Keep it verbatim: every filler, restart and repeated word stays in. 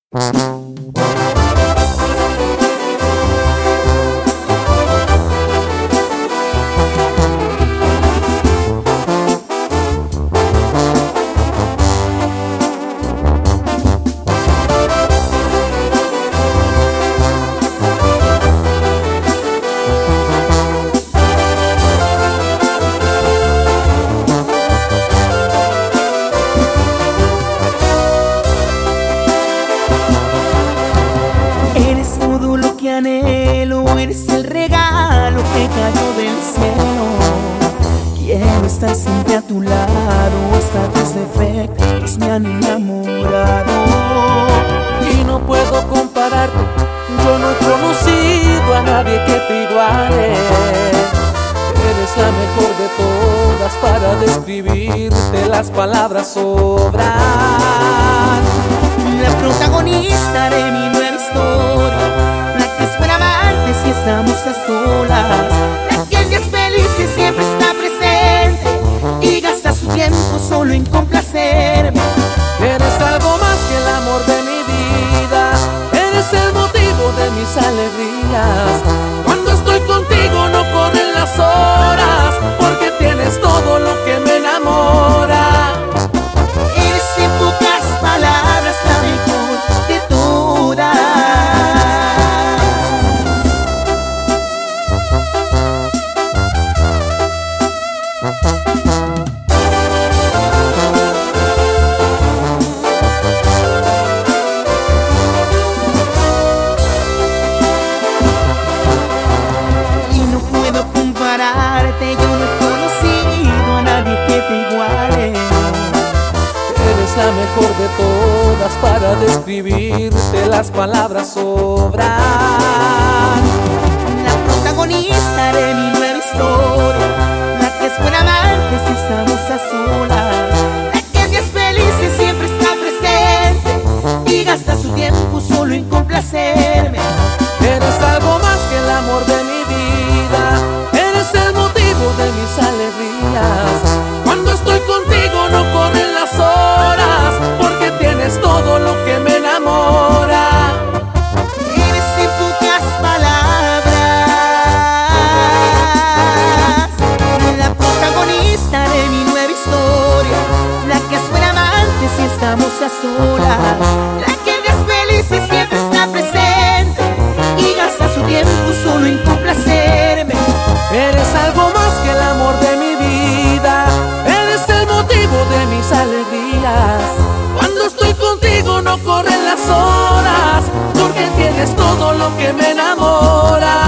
Eres todo lo que anhelo, eres el regalo que cayó del cielo. Quiero estar siempre a tu lado, hasta tus defectos me han enamorado. Y no puedo compararte, yo no he conocido a nadie que te iguale. Eres la mejor de todas, para describirte las palabras sobran. La protagonista de mi nueva historia, la que espera amarte si estamos a solas, la que en días felices siempre está presente y gasta su tiempo solo en complacerme. Eres algo más que el amor de mi vida, eres el motivo de mis alegrías. Cuando estoy contigo no corren las horas, porque tienes todo lo que me enamora. Eres en pocas palabras la mejor de todas. Y no puedo compararte, yo no he conocido a nadie que te iguale. Eres la mejor de todas, para describirte las palabras sobran. La protagonista de mi nueva historia, la que espera amarte si estamos a solas, la que en días felices siempre está presente y gasta su tiempo solo en complacerme. Eres algo más que el amor de mi vida, eres el motivo de mis alegrías. Cuando estoy contigo no corren las horas, porque tienes todo lo que me enamora. Eres en pocas palabras la protagonista de mi nueva historia, la que espera amarte si estamos a solas, la que en días felices siempre está presente y gasta su tiempo solo en complacerme. Eres algo más que el amor de mi vida, eres el motivo de mis alegrías. Cuando estoy contigo no corren las horas, porque tienes todo lo que me enamora.